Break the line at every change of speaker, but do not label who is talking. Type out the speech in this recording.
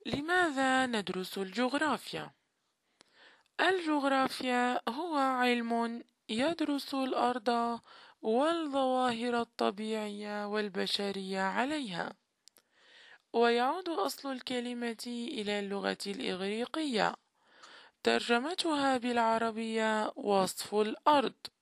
لماذا ندرس الجغرافيا؟ الجغرافيا هو علم يدرس الأرض والظواهر الطبيعية والبشرية عليها، ويعود أصل الكلمة إلى اللغة الإغريقية، ترجمتها بالعربية وصف الأرض.